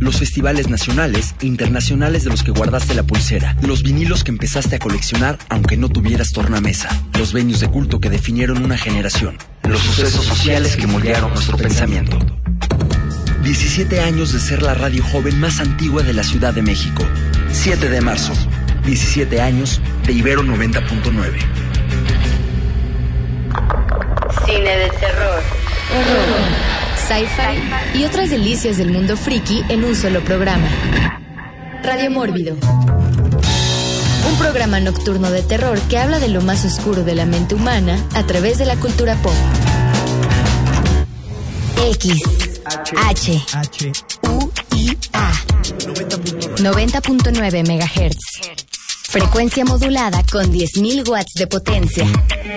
los festivales nacionales e internacionales de los que guardaste la pulsera, los vinilos que empezaste a coleccionar aunque no tuvieras tornamesa, los venues de culto que definieron una generación, los sucesos sociales que moldearon nuestro pensamiento. 17 años de ser la radio joven más antigua de la Ciudad de México. 7 de marzo. 17 años de Ibero 90.9. Cine de terror, sci-fi y otras delicias del mundo friki en un solo programa. Radio Mórbido. Un programa nocturno de terror que habla de lo más oscuro de la mente humana a través de la cultura pop. X, H, U, I, A. 90.9 MHz. Frecuencia modulada con 10.000 watts de potencia.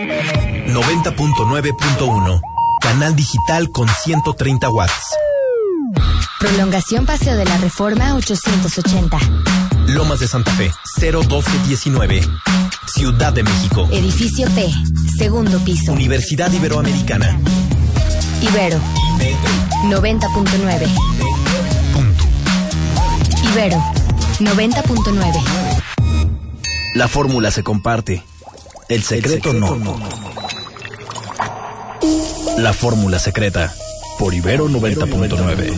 90.9.1. Canal digital con 130 watts. Prolongación Paseo de la Reforma 880. Lomas de Santa Fe, 01219. Ciudad de México. Edificio P, segundo piso. Universidad Iberoamericana. Ibero 90.9. Ibero 90.9. La fórmula se comparte. El secreto no. La fórmula secreta. Por Ibero 90.9.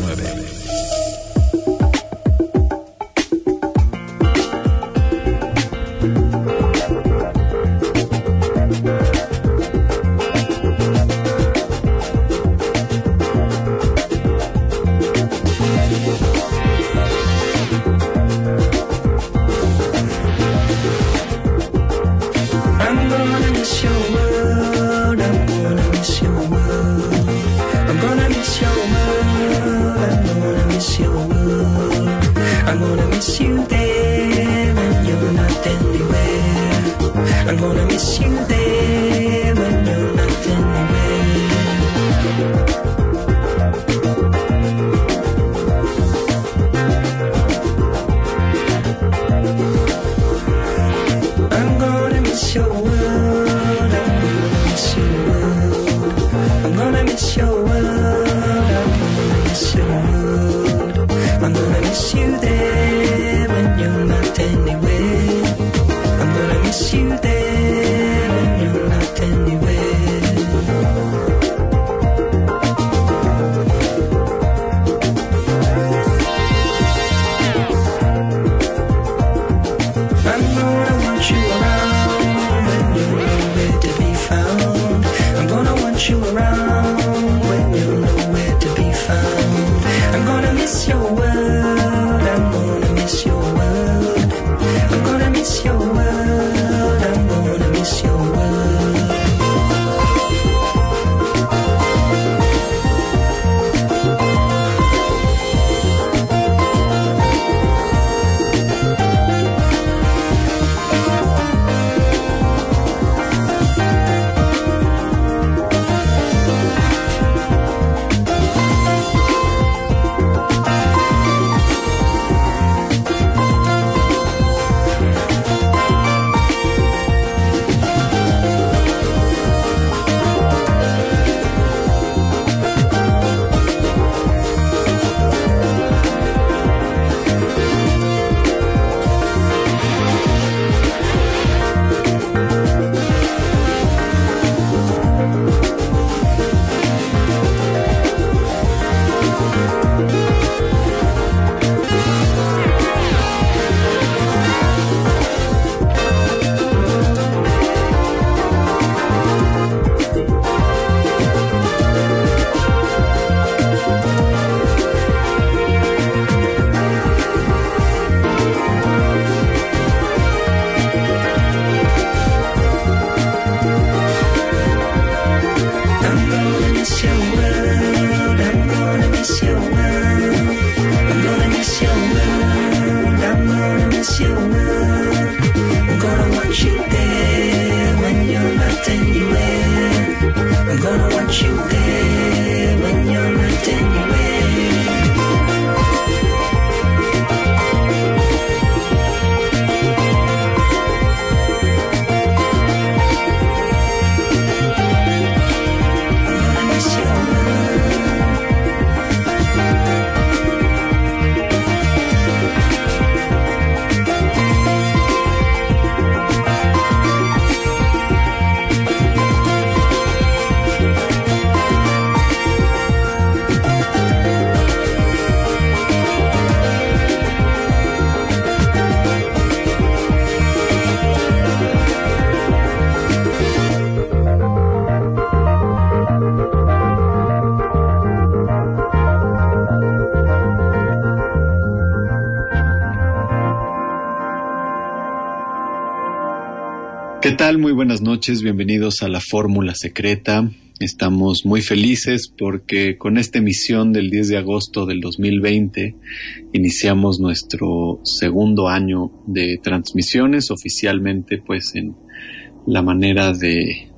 ¿Qué tal? Muy buenas noches, bienvenidos a la Fórmula Secreta. Estamos muy felices porque con esta emisión del 10 de agosto del 2020 iniciamos nuestro segundo año de transmisiones, oficialmente pues en la manera de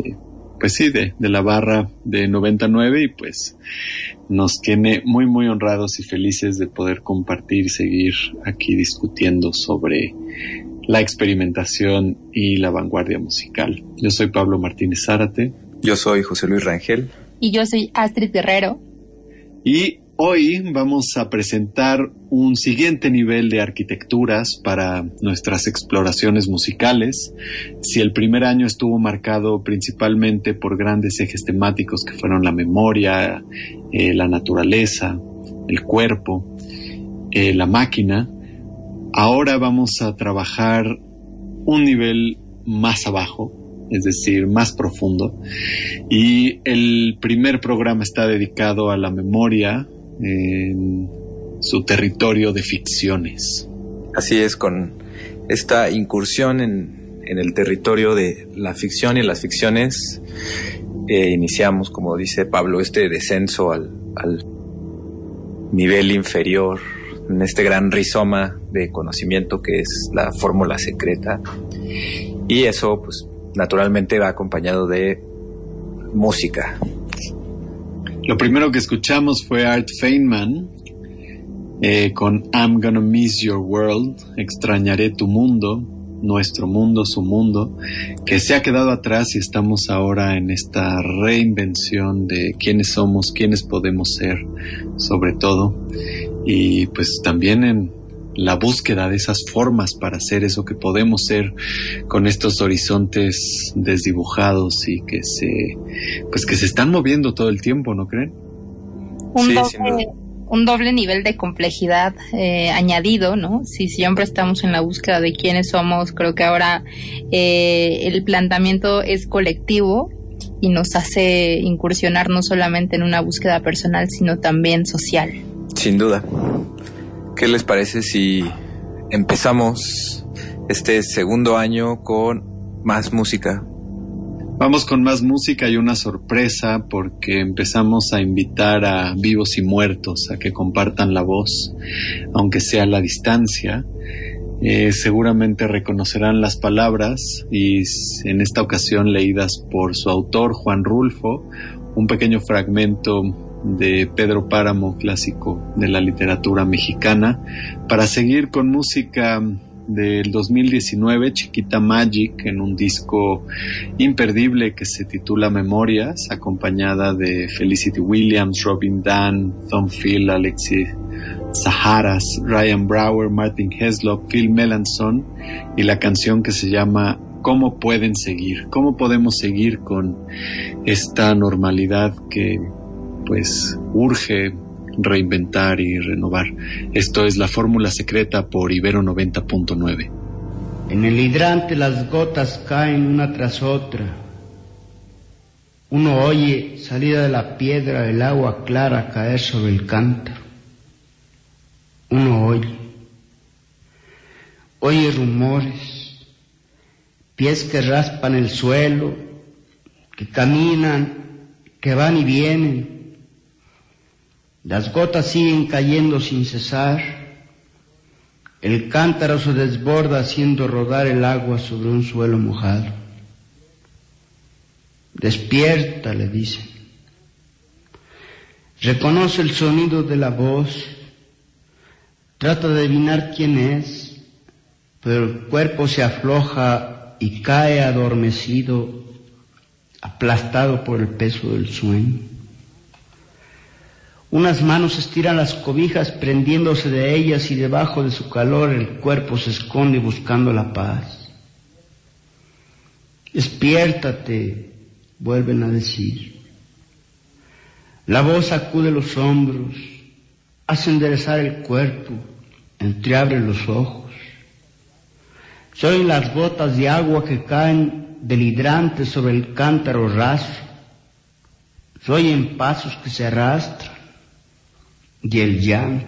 la barra de 99, y pues nos tiene muy muy honrados y felices de poder compartir y seguir aquí discutiendo sobre la experimentación y la vanguardia musical. Yo soy Pablo Martínez Zárate. Yo soy José Luis Rangel. Y yo soy Astrid Guerrero. Y hoy vamos a presentar un siguiente nivel de arquitecturas para nuestras exploraciones musicales. Si el primer año estuvo marcado principalmente por grandes ejes temáticos que fueron la memoria, la naturaleza, el cuerpo, la máquina, ahora vamos a trabajar un nivel más abajo, es decir, más profundo. Y el primer programa está dedicado a la memoria en su territorio de ficciones. Así es, con esta incursión en el territorio de la ficción y las ficciones, iniciamos, como dice Pablo, este descenso al nivel inferior, en este gran rizoma de conocimiento que es la fórmula secreta. Y eso, pues, naturalmente va acompañado de música. Lo primero que escuchamos fue Art Feynman con I'm Gonna Miss Your World, extrañaré tu mundo, nuestro mundo, su mundo, que se ha quedado atrás y estamos ahora en esta reinvención de quiénes somos, quiénes podemos ser, sobre todo, y pues también en la búsqueda de esas formas para ser eso que podemos ser con estos horizontes desdibujados y que se están moviendo todo el tiempo, ¿no creen? Un doble nivel de complejidad añadido, ¿no? Si siempre estamos en la búsqueda de quiénes somos, creo que ahora el planteamiento es colectivo y nos hace incursionar no solamente en una búsqueda personal, sino también social. Sin duda. ¿Qué les parece si empezamos este segundo año con más música? Vamos con más música y una sorpresa, porque empezamos a invitar a vivos y muertos a que compartan la voz, aunque sea a la distancia. Seguramente reconocerán las palabras, y en esta ocasión leídas por su autor, Juan Rulfo, un pequeño fragmento de Pedro Páramo, clásico de la literatura mexicana, para seguir con música del 2019, Chiquita Magic, en un disco imperdible que se titula Memorias, acompañada de Felicity Williams, Robin Dunn, Tom Phil, Alexis Saharas, Ryan Brower, Martin Heslop, Phil Melanson, y la canción que se llama ¿Cómo pueden seguir? ¿Cómo podemos seguir con esta normalidad que pues urge reinventar y renovar? Esto es la Fórmula Secreta por Ibero 90.9. En el hidrante las gotas caen una tras otra. Uno oye, salida de la piedra, el agua clara caer sobre el cántaro. Uno oye rumores, pies que raspan el suelo, que caminan, que van y vienen. Las gotas siguen cayendo sin cesar. El cántaro se desborda haciendo rodar el agua sobre un suelo mojado. Despierta, le dicen. Reconoce el sonido de la voz. Trata de adivinar quién es, pero el cuerpo se afloja y cae adormecido, aplastado por el peso del sueño. Unas manos estiran las cobijas prendiéndose de ellas, y debajo de su calor el cuerpo se esconde buscando la paz. Despiértate, vuelven a decir. La voz sacude los hombros, hace enderezar el cuerpo, entreabre los ojos. Se oyen las gotas de agua que caen del hidrante sobre el cántaro raso. Se oyen pasos que se arrastran y el llanto.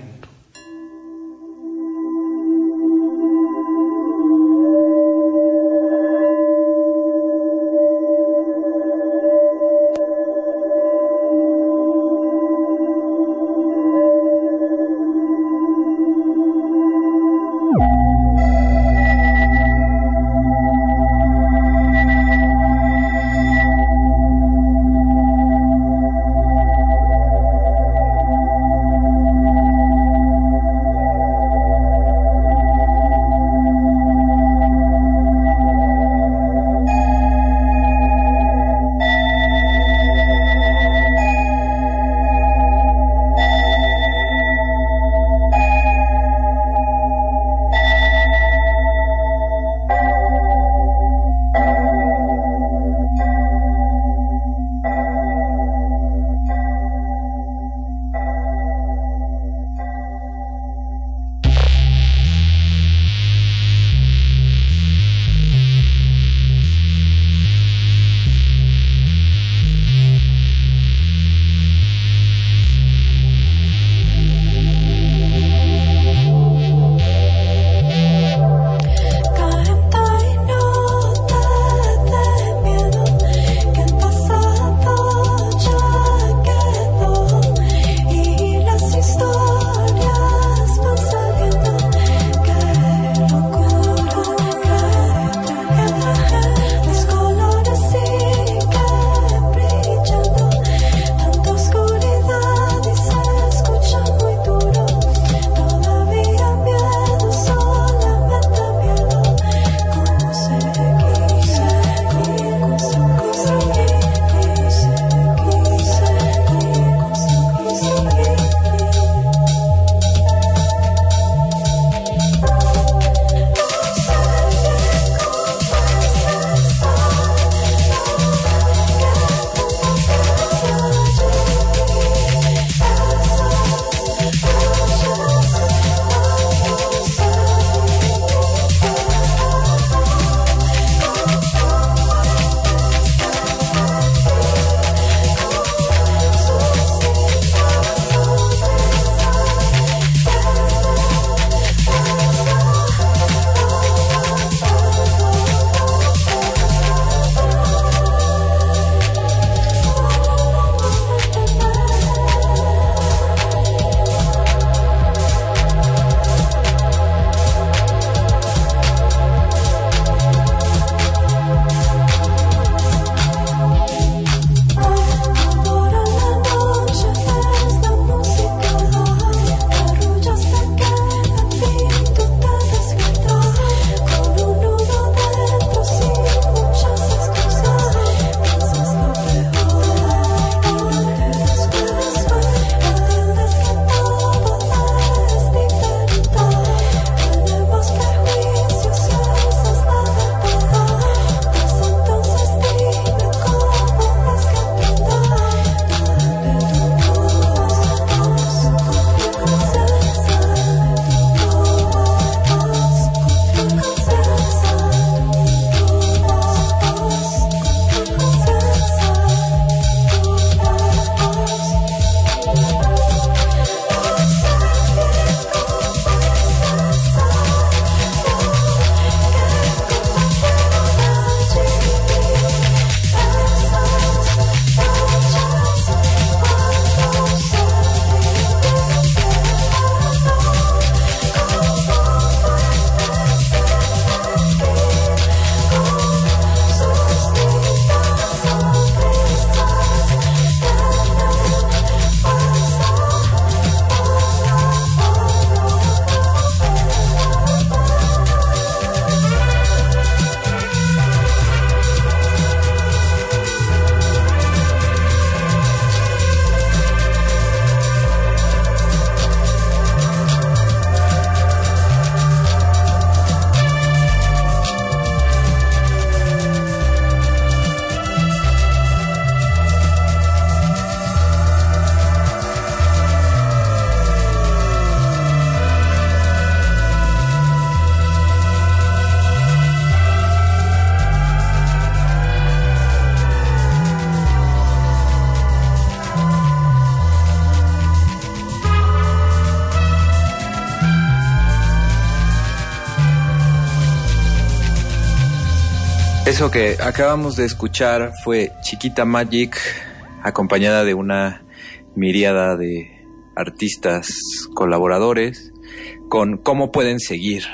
Eso que acabamos de escuchar fue Chiquita Magic, acompañada de una miríada de artistas colaboradores, con ¿cómo pueden seguir?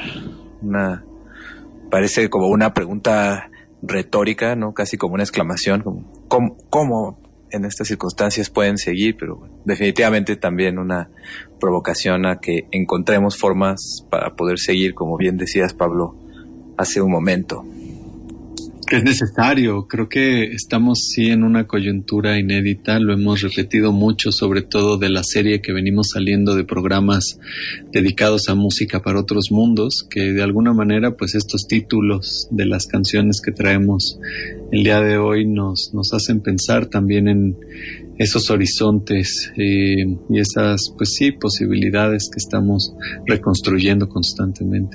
Parece como una pregunta retórica, ¿no? Casi como una exclamación, ¿cómo en estas circunstancias pueden seguir? Pero definitivamente también una provocación a que encontremos formas para poder seguir, como bien decías, Pablo, hace un momento. Es necesario, creo que estamos sí en una coyuntura inédita, lo hemos repetido mucho, sobre todo de la serie que venimos saliendo de programas dedicados a música para otros mundos, que de alguna manera pues estos títulos de las canciones que traemos el día de hoy nos hacen pensar también en esos horizontes y esas pues sí posibilidades que estamos reconstruyendo constantemente.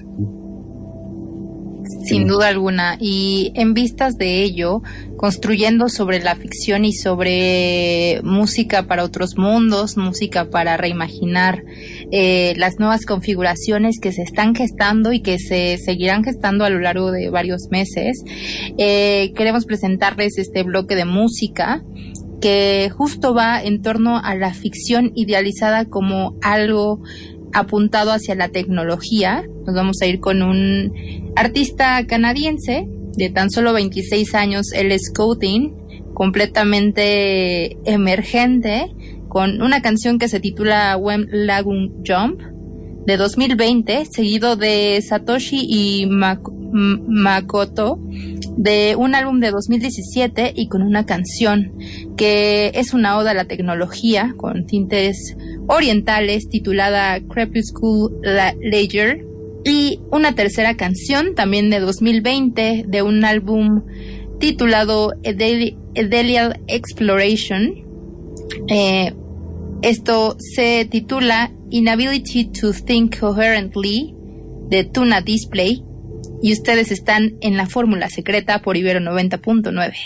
Sin duda alguna, y en vistas de ello, construyendo sobre la ficción y sobre música para otros mundos, música para reimaginar las nuevas configuraciones que se están gestando y que se seguirán gestando a lo largo de varios meses, queremos presentarles este bloque de música que justo va en torno a la ficción idealizada como algo apuntado hacia la tecnología. Nos vamos a ir con un artista canadiense de tan solo 26 años, él es Scouting, completamente emergente, con una canción que se titula When Lagoon Jump, de 2020, seguido de Satoshi y Makoto, de un álbum de 2017, y con una canción que es una oda a la tecnología con tintes orientales titulada Crepuscular Ledger, y una tercera canción también de 2020 de un álbum titulado Edelial Exploration. Esto se titula Inability to Think Coherently, de Tuna Display, y ustedes están en la Fórmula Secreta por Ibero 90.9.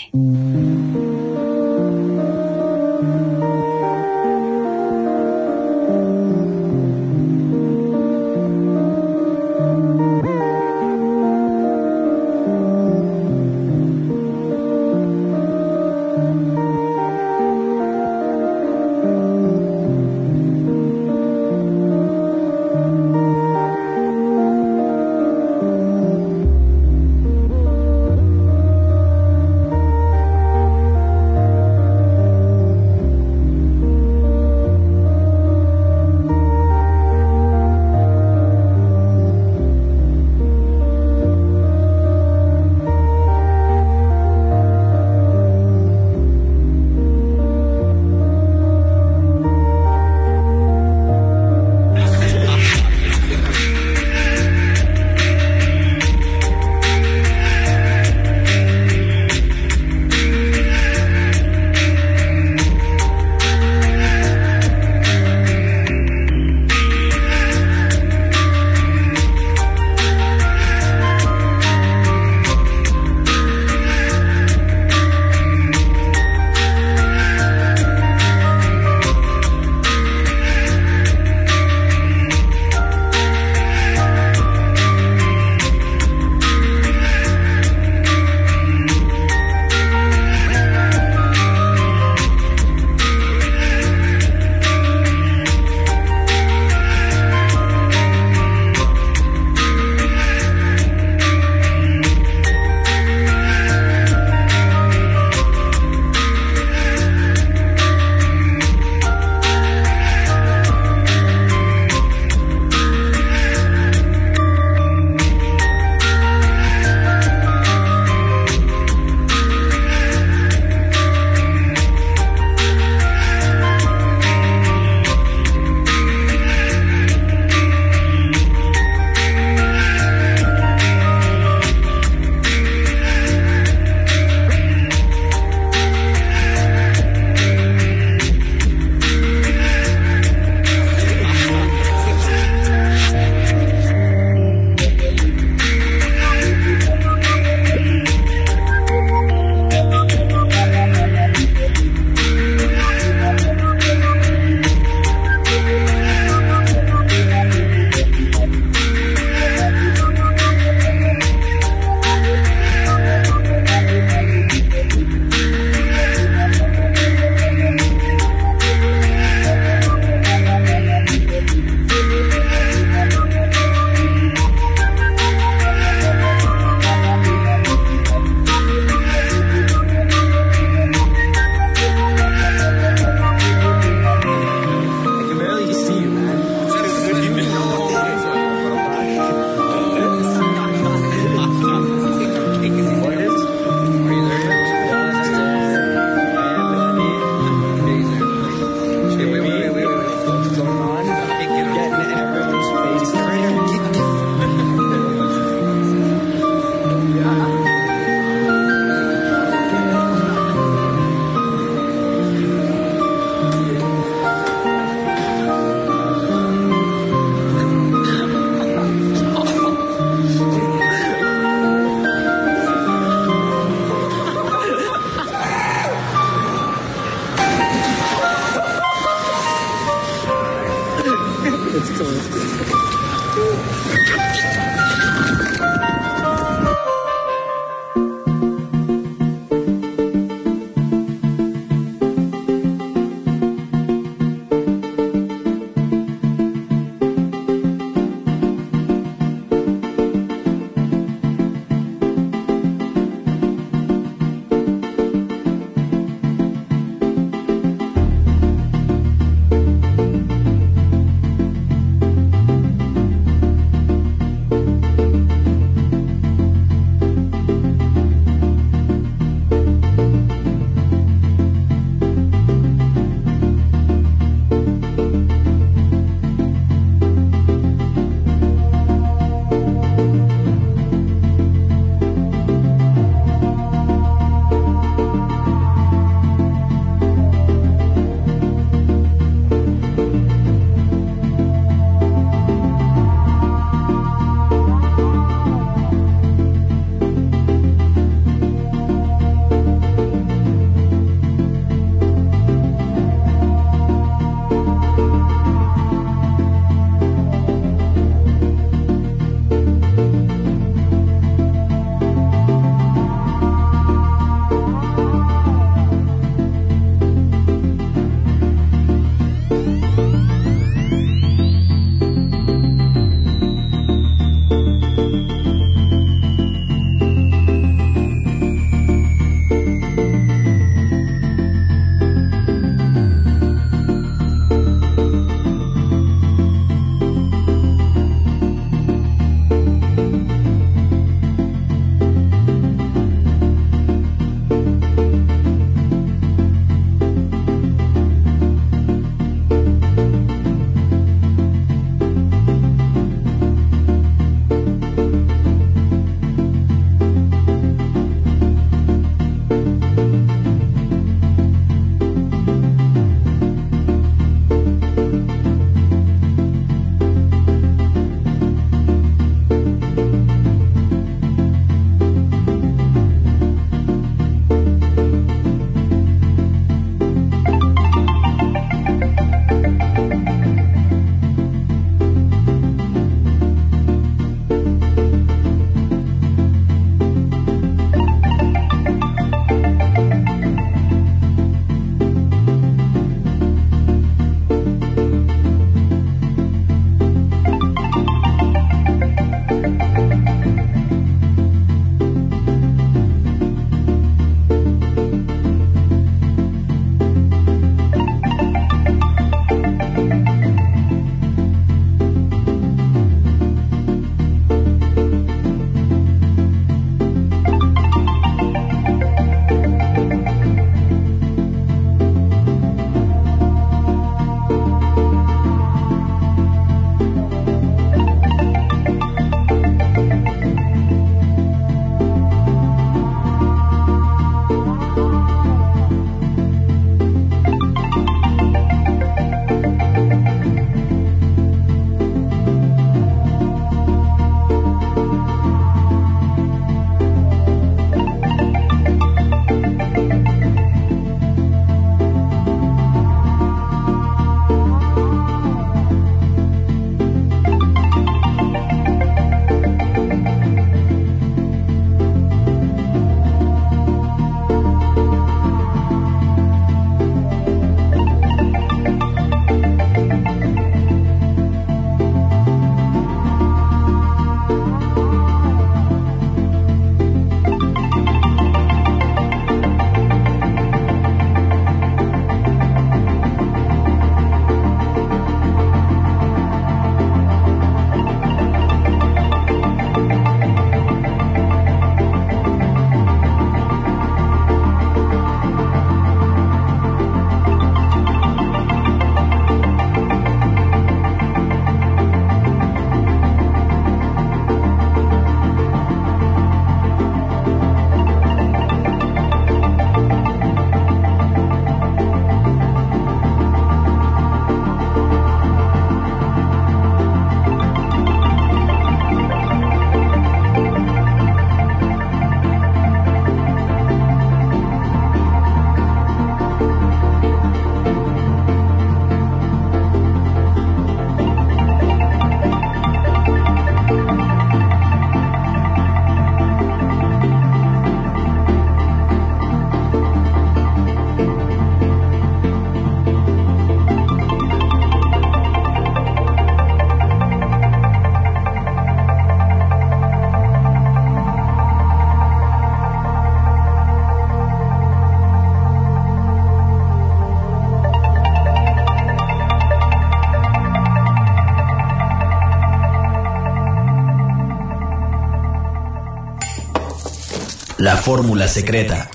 La fórmula secreta.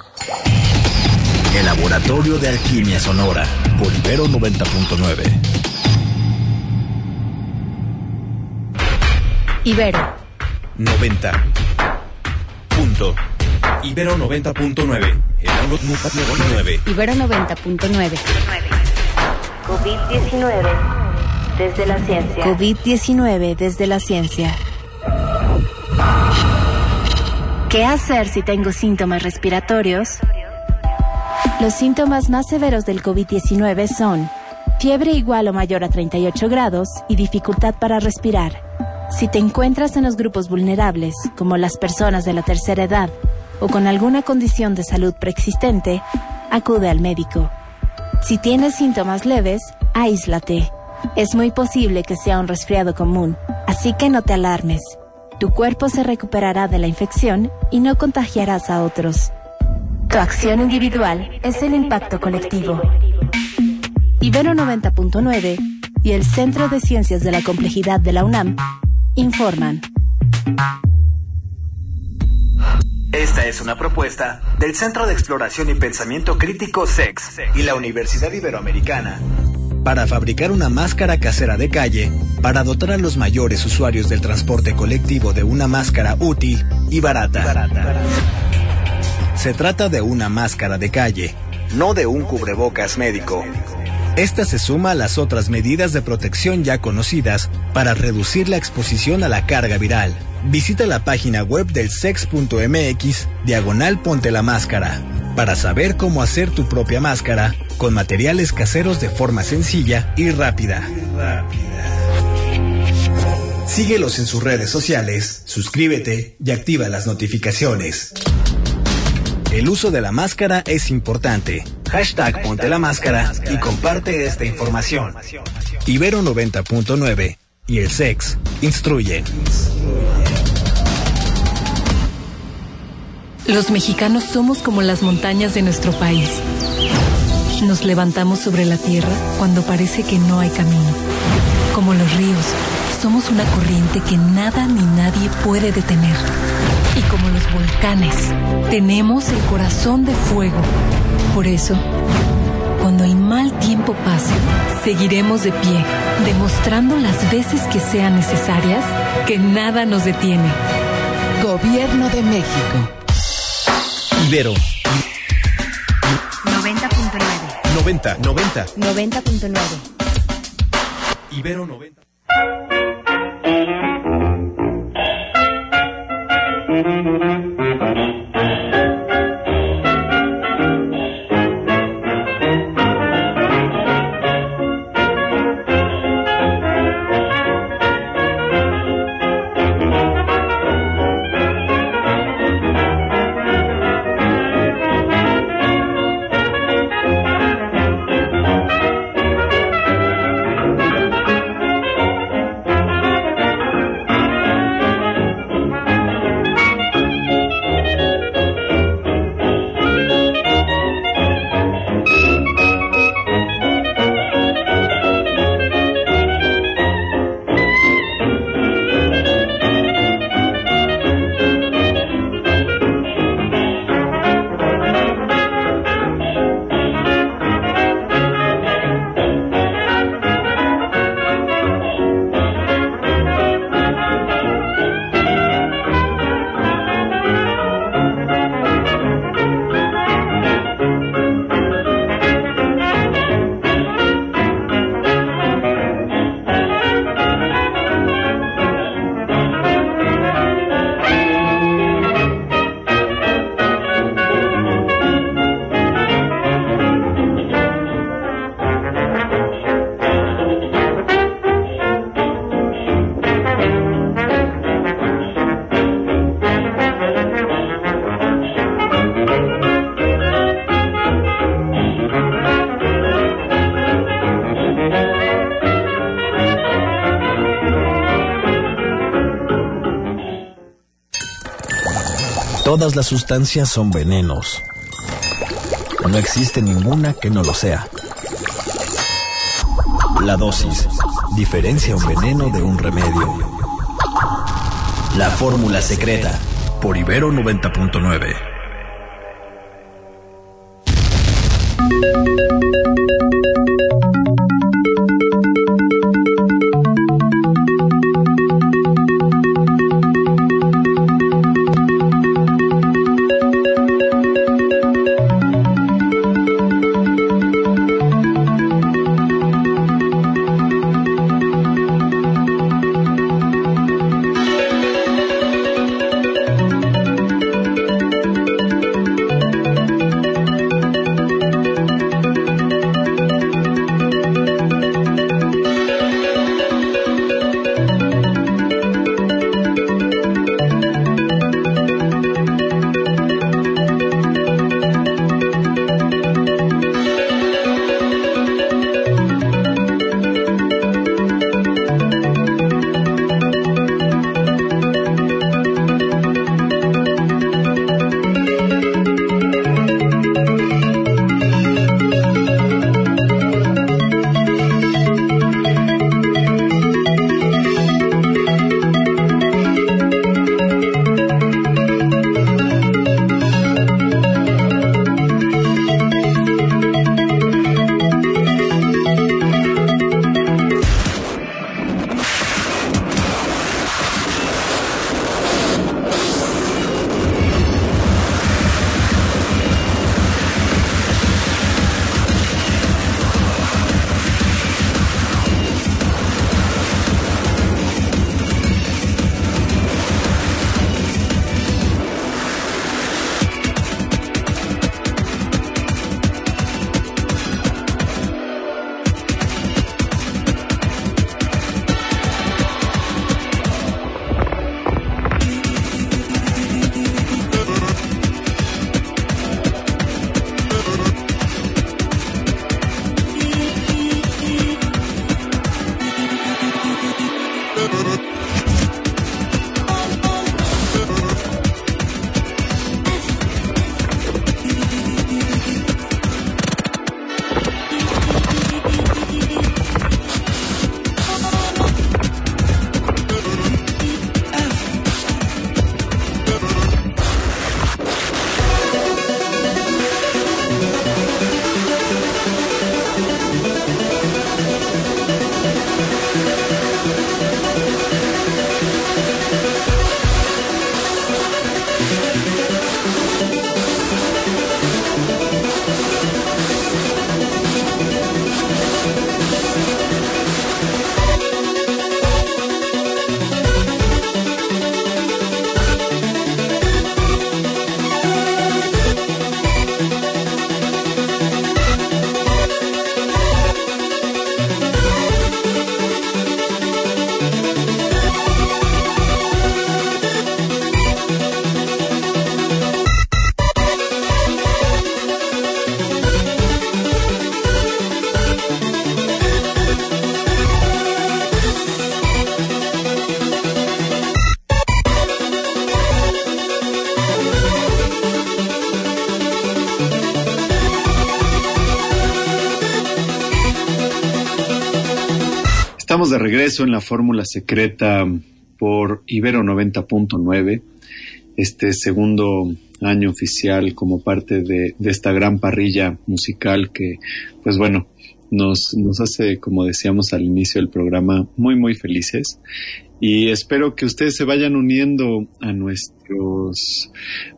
El laboratorio de alquimia sonora. Por Ibero 90.9. Ibero 90. Punto. Ibero 90.9. El Download Mupat 9. Ibero 90.9. COVID-19 desde la ciencia. COVID-19 desde la ciencia. ¿Qué hacer si tengo síntomas respiratorios? Los síntomas más severos del COVID-19 son fiebre igual o mayor a 38 grados y dificultad para respirar. Si te encuentras en los grupos vulnerables, como las personas de la tercera edad o con alguna condición de salud preexistente, acude al médico. Si tienes síntomas leves, aíslate. Es muy posible que sea un resfriado común, así que no te alarmes. Tu cuerpo se recuperará de la infección y no contagiarás a otros. Tu acción individual es el impacto colectivo. Ibero 90.9 y el Centro de Ciencias de la Complejidad de la UNAM informan. Esta es una propuesta del Centro de Exploración y Pensamiento Crítico CEX y la Universidad Iberoamericana para fabricar una máscara casera de calle para dotar a los mayores usuarios del transporte colectivo de una máscara útil y barata. Se trata de una máscara de calle, no de un cubrebocas médico. Esta se suma a las otras medidas de protección ya conocidas para reducir la exposición a la carga viral. Visita la página web del sex.mx/ponte la máscara para saber cómo hacer tu propia máscara con materiales caseros de forma sencilla y rápida. Síguelos en sus redes sociales, suscríbete y activa las notificaciones. El uso de la máscara es importante. #ponte la máscara y comparte esta información. Ibero 90.9 y el SEX instruyen. Los mexicanos somos como las montañas de nuestro país. Nos levantamos sobre la tierra cuando parece que no hay camino. Como los ríos, somos una corriente que nada ni nadie puede detener. Y como los volcanes, tenemos el corazón de fuego. Por eso, cuando el mal tiempo pase, seguiremos de pie, demostrando las veces que sean necesarias que nada nos detiene. Gobierno de México. Ibero 90.9. 90.9. Ibero 90. Todas las sustancias son venenos. No existe ninguna que no lo sea. La dosis diferencia un veneno de un remedio. La fórmula secreta. por Ibero 90.9. Estamos de regreso en la fórmula secreta por Ibero 90.9, este segundo año oficial como parte de esta gran parrilla musical que, pues bueno, nos hace, como decíamos al inicio del programa, muy, muy felices. Y espero que ustedes se vayan uniendo a nuestros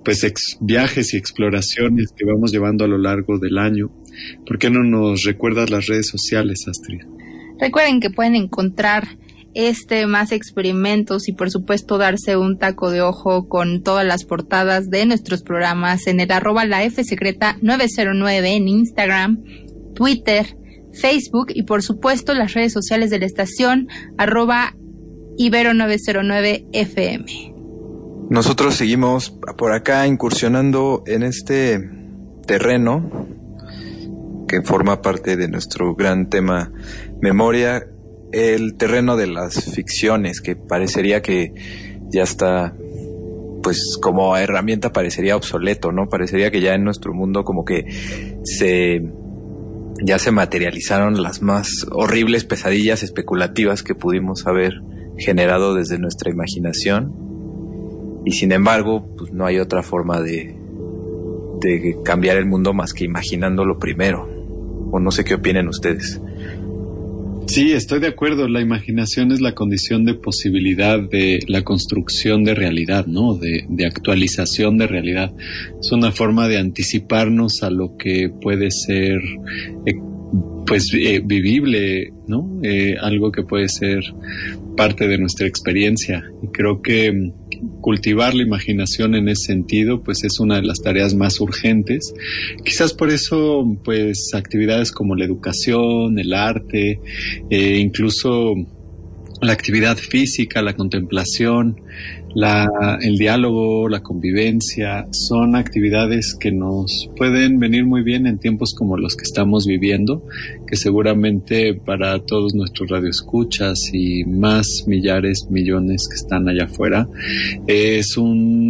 viajes y exploraciones que vamos llevando a lo largo del año. ¿Por qué no nos recuerdas las redes sociales, Astrid? Recuerden que pueden encontrar más experimentos y por supuesto darse un taco de ojo con todas las portadas de nuestros programas en el @lafsecreta909 en Instagram, Twitter, Facebook y por supuesto las redes sociales de la estación @Ibero909FM. Nosotros seguimos por acá incursionando en este terreno que forma parte de nuestro gran tema memoria, el terreno de las ficciones, que parecería que ya está, pues como herramienta parecería obsoleto, ¿no? Parecería que ya en nuestro mundo como que ya se materializaron las más horribles pesadillas especulativas que pudimos haber generado desde nuestra imaginación. y sin embargo, pues no hay otra forma de cambiar el mundo más que imaginándolo primero. O no sé qué opinen ustedes. Sí, estoy de acuerdo. La imaginación es la condición de posibilidad de la construcción de realidad, ¿no? De actualización de realidad. Es una forma de anticiparnos a lo que puede ser vivible, ¿no? Algo que puede ser parte de nuestra experiencia. Y creo que cultivar la imaginación en ese sentido, pues es una de las tareas más urgentes. Quizás por eso, pues, actividades como la educación, el arte, incluso la actividad física, la contemplación, el diálogo, la convivencia, son actividades que nos pueden venir muy bien en tiempos como los que estamos viviendo, que seguramente para todos nuestros radioescuchas y más millares, millones que están allá afuera, es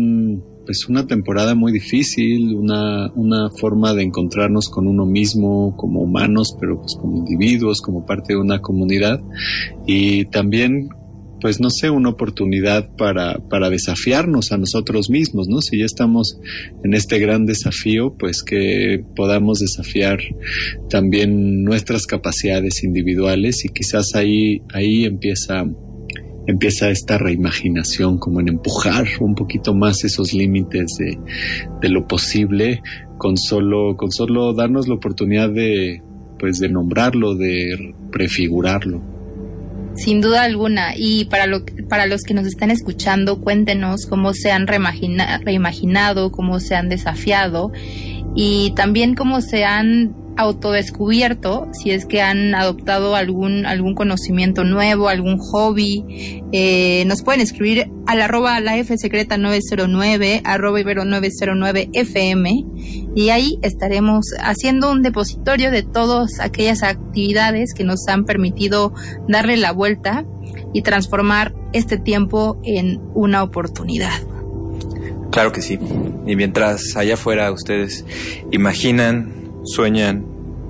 una temporada muy difícil, una forma de encontrarnos con uno mismo como humanos, pero pues como individuos, como parte de una comunidad, y también, pues no sé, una oportunidad para desafiarnos a nosotros mismos, ¿no? Si ya estamos en este gran desafío, pues que podamos desafiar también nuestras capacidades individuales, y quizás ahí empieza esta reimaginación, como en empujar un poquito más esos límites de lo posible, con solo darnos la oportunidad de nombrarlo, de prefigurarlo. Sin duda alguna. Y para los que nos están escuchando, cuéntenos cómo se han reimaginado, cómo se han desafiado, y también cómo se han autodescubierto, si es que han adoptado algún conocimiento nuevo, algún hobby. Nos pueden escribir al @lafsecreta909, @ibero909fm, y ahí estaremos haciendo un depositorio de todas aquellas actividades que nos han permitido darle la vuelta y transformar este tiempo en una oportunidad. Claro que sí. Y mientras allá afuera ustedes imaginan, sueñan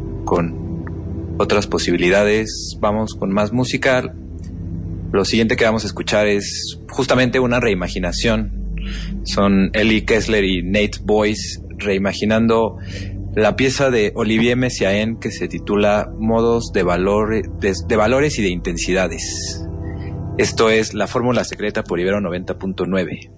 con otras posibilidades, vamos con más música. Lo siguiente que vamos a escuchar es justamente una reimaginación. Son Ellie Kessler y Nate Boyce reimaginando la pieza de Olivier Messiaen que se titula Modos de valores y de intensidades. Esto es La Fórmula Secreta por Ibero 90.9.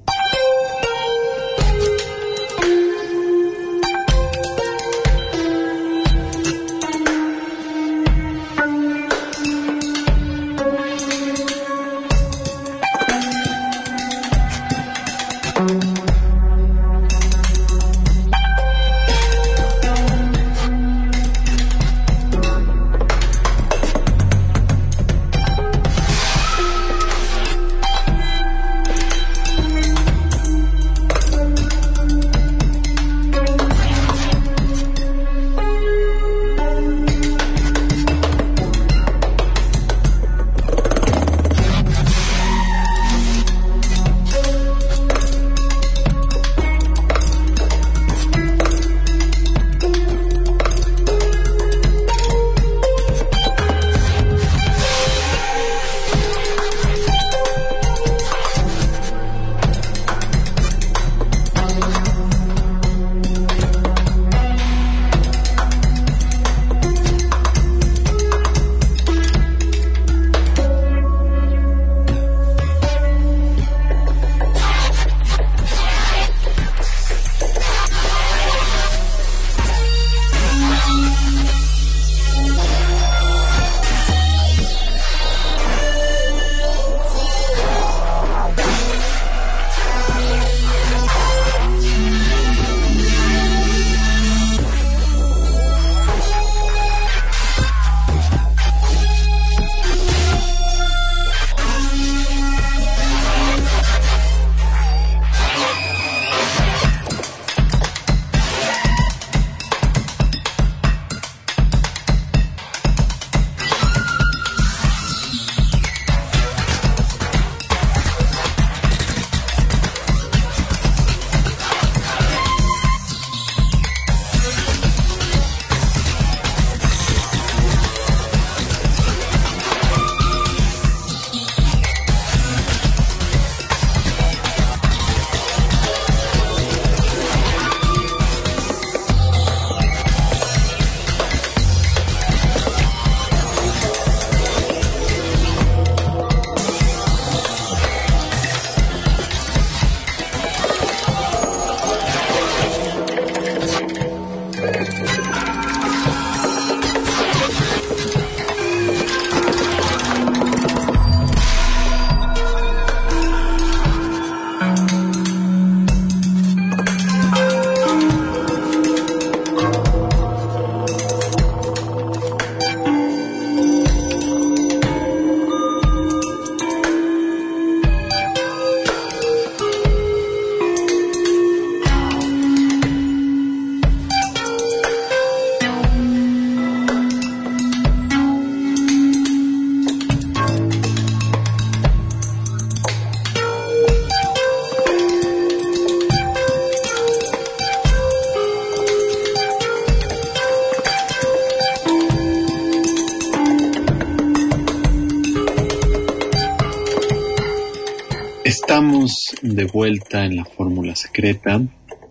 Estamos de vuelta en la fórmula secreta.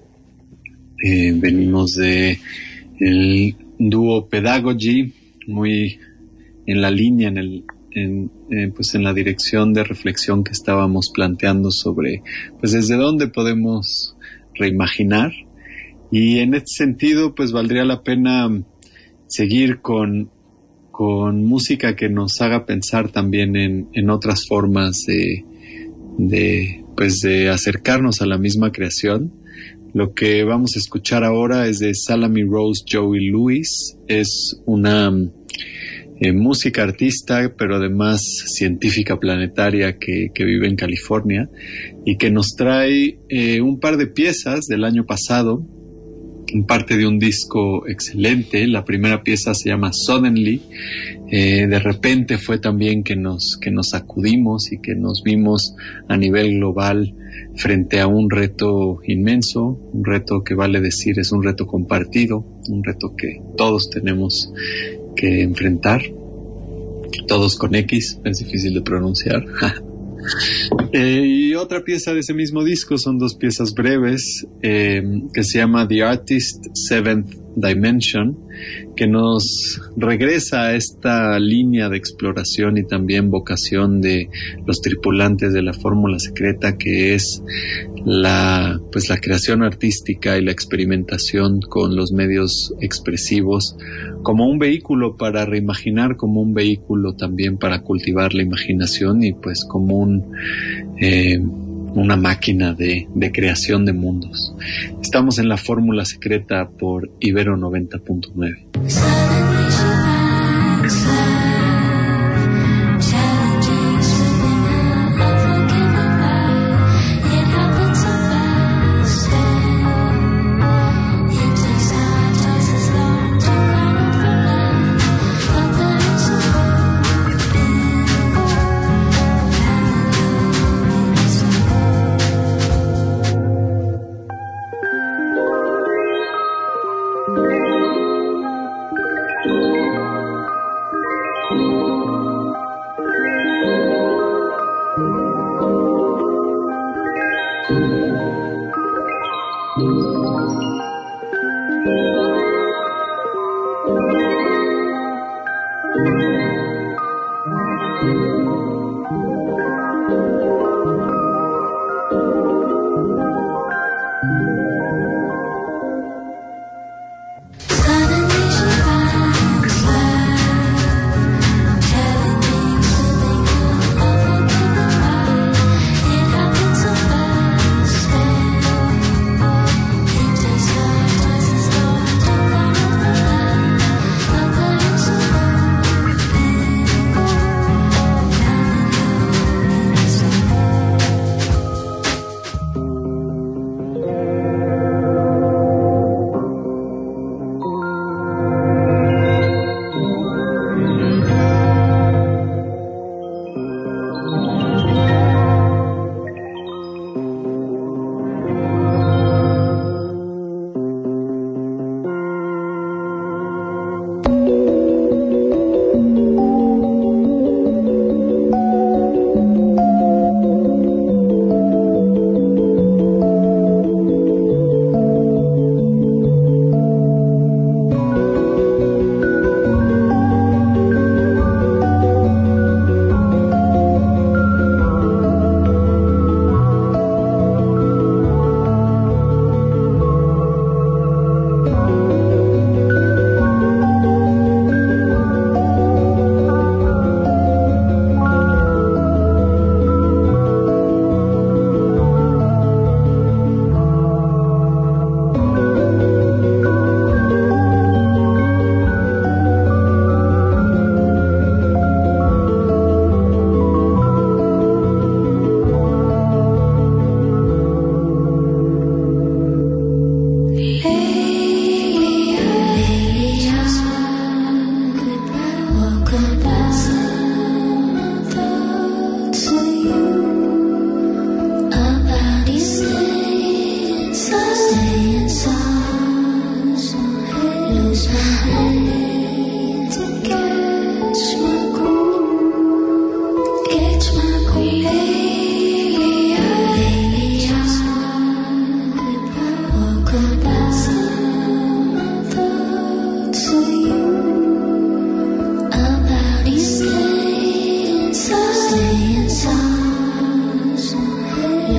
Venimos de el dúo Pedagogy, muy en la línea, pues en la dirección de reflexión que estábamos planteando sobre, pues desde dónde podemos reimaginar. Y en este sentido, pues valdría la pena seguir con música que nos haga pensar también en otras formas de acercarnos a la misma creación. Lo que vamos a escuchar ahora es de Salami Rose Joey Lewis. Es una música artista, pero además científica planetaria que vive en California y que nos trae un par de piezas del año pasado, parte de un disco excelente. La primera pieza se llama Suddenly. De repente fue también que nos sacudimos y que nos vimos a nivel global frente a un reto inmenso, un reto que vale decir es un reto compartido, un reto que todos tenemos que enfrentar, todos con X, es difícil de pronunciar. Y otra pieza de ese mismo disco, son dos piezas breves, que se llama The Artist Seventh Dimension, que nos regresa a esta línea de exploración y también vocación de los tripulantes de la fórmula secreta, que es la creación artística y la experimentación con los medios expresivos como un vehículo para reimaginar, como un vehículo también para cultivar la imaginación y pues como una máquina de creación de mundos. Estamos en la fórmula secreta por Ibero 90.9.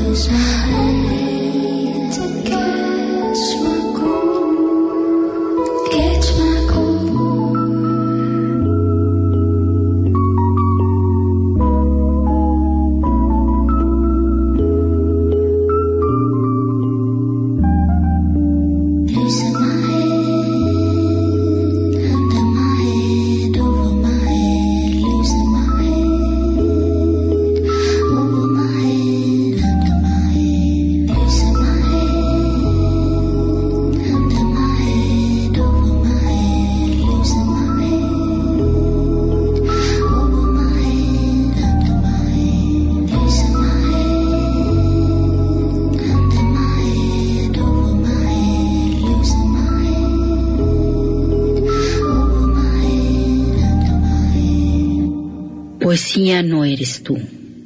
Poesía no eres tú,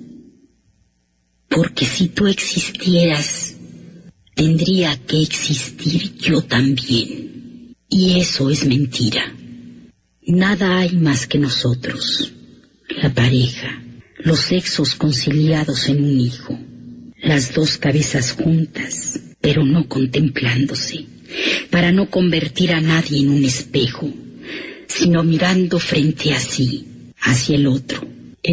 porque si tú existieras, tendría que existir yo también, y eso es mentira. Nada hay más que nosotros, la pareja, los sexos conciliados en un hijo, las dos cabezas juntas, pero no contemplándose, para no convertir a nadie en un espejo, sino mirando frente a sí, hacia el otro,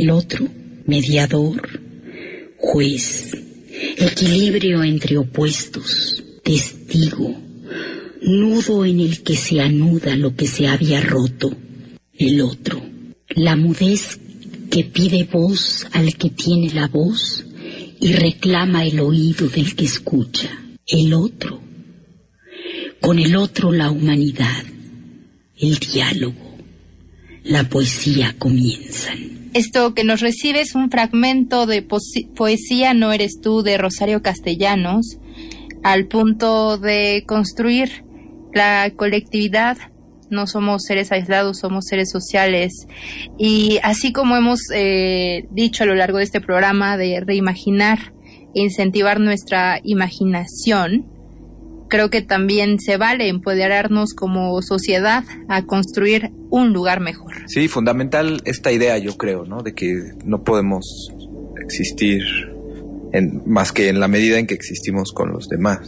mediador, juez, equilibrio entre opuestos, testigo, nudo en el que se anuda lo que se había roto, el otro, la mudez que pide voz al que tiene la voz y reclama el oído del que escucha, el otro, con el otro la humanidad, el diálogo, la poesía comienzan. Esto que nos recibe es un fragmento de Poesía no eres tú de Rosario Castellanos, al punto de construir la colectividad. No somos seres aislados, somos seres sociales. Y así como hemos dicho a lo largo de este programa de reimaginar e incentivar nuestra imaginación, creo que también se vale empoderarnos como sociedad a construir un lugar mejor. Sí, fundamental esta idea, yo creo, ¿no? De que no podemos existir más que en la medida en que existimos con los demás.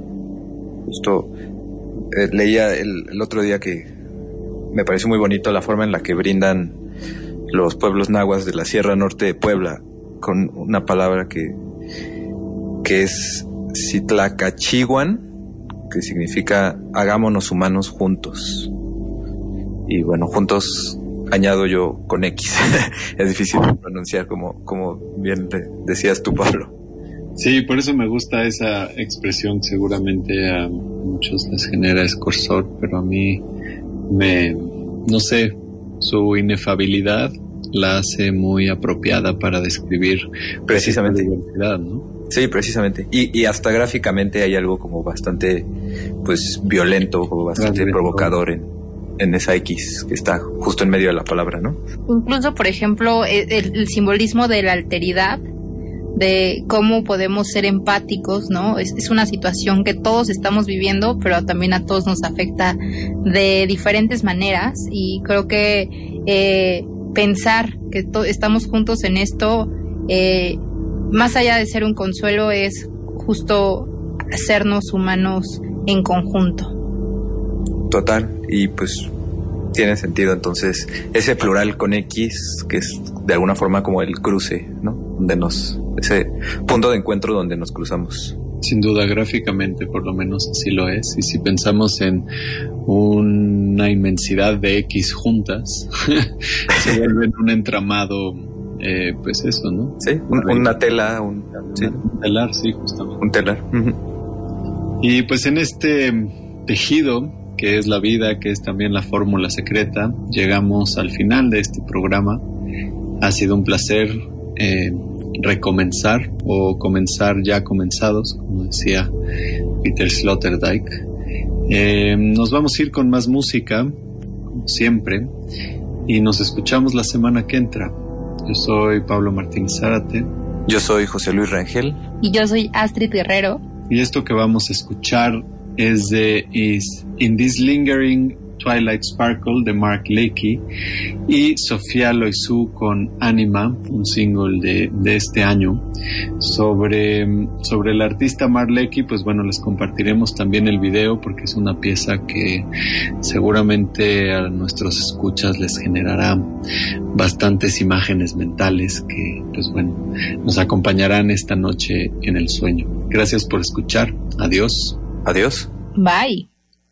Justo leía el otro día que me pareció muy bonito la forma en la que brindan los pueblos nahuas de la Sierra Norte de Puebla con una palabra que es Citlacachihuan, que significa hagámonos humanos juntos. Y bueno, juntos añado yo con X. Es difícil de pronunciar como bien decías tú, Pablo. Sí, por eso me gusta esa expresión. Seguramente a muchos les genera escorsor, pero a mí no sé, su inefabilidad la hace muy apropiada para describir precisamente la diversidad, ¿no? Sí, precisamente. Y hasta gráficamente hay algo como bastante, pues, violento, como bastante provocador en esa X que está justo en medio de la palabra, ¿no? Incluso, por ejemplo, el simbolismo de la alteridad, de cómo podemos ser empáticos, ¿no? Es una situación que todos estamos viviendo, pero también a todos nos afecta de diferentes maneras, y creo que pensar que estamos juntos en esto, más allá de ser un consuelo, es justo hacernos humanos en conjunto. Total, y pues tiene sentido entonces ese plural con X, que es de alguna forma como el cruce, ¿no? Ese punto de encuentro donde nos cruzamos. Sin duda, gráficamente por lo menos así lo es. Y si pensamos en una inmensidad de X juntas, se vuelve un entramado, pues eso, ¿no? Sí, una tela, un telar, sí, justamente. Un telar. Uh-huh. Y pues en este tejido, que es la vida, que es también la fórmula secreta, llegamos al final de este programa. Ha sido un placer recomenzar o comenzar ya comenzados, como decía Peter Sloterdijk. Nos vamos a ir con más música, como siempre, y nos escuchamos la semana que entra. Yo soy Pablo Martínez Zárate. Yo soy José Luis Rangel. Y yo soy Astrid Guerrero. Y esto que vamos a escuchar es de In This Lingering Twilight Sparkle de Mark Leakey, y Sofía Loizou con Anima, un single de este año. Sobre el artista Mark Leakey, pues bueno, les compartiremos también el video porque es una pieza que seguramente a nuestros escuchas les generará bastantes imágenes mentales que, pues bueno, nos acompañarán esta noche en el sueño. Gracias por escuchar. Adiós. Adiós. Bye.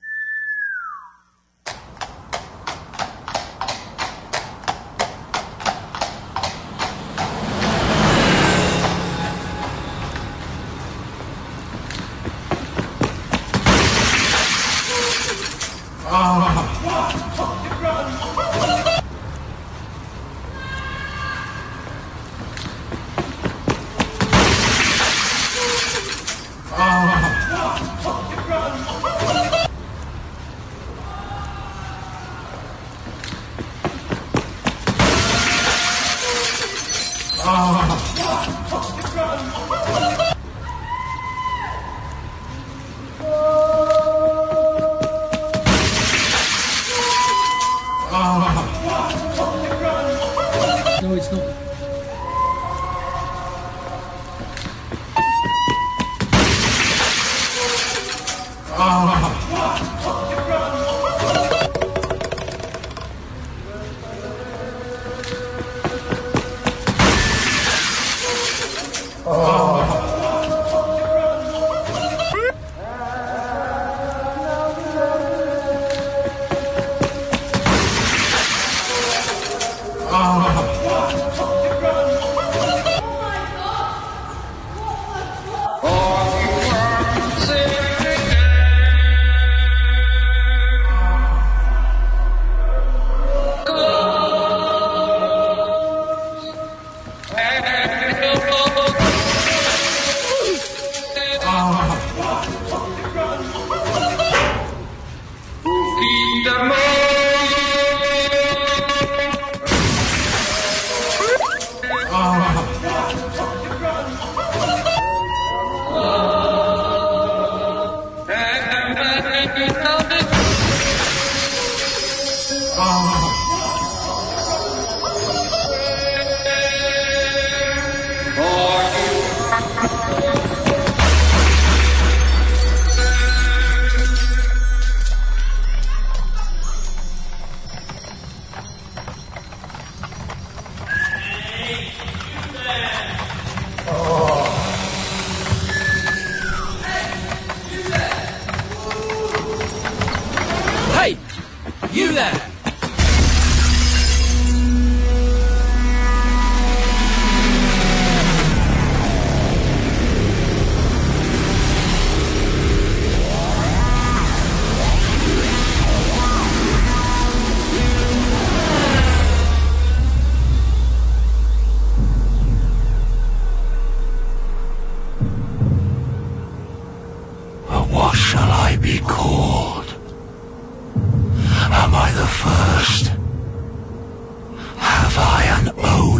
No, it's not. Hey! You there! What shall I be called? Am I the first? Have I an oath?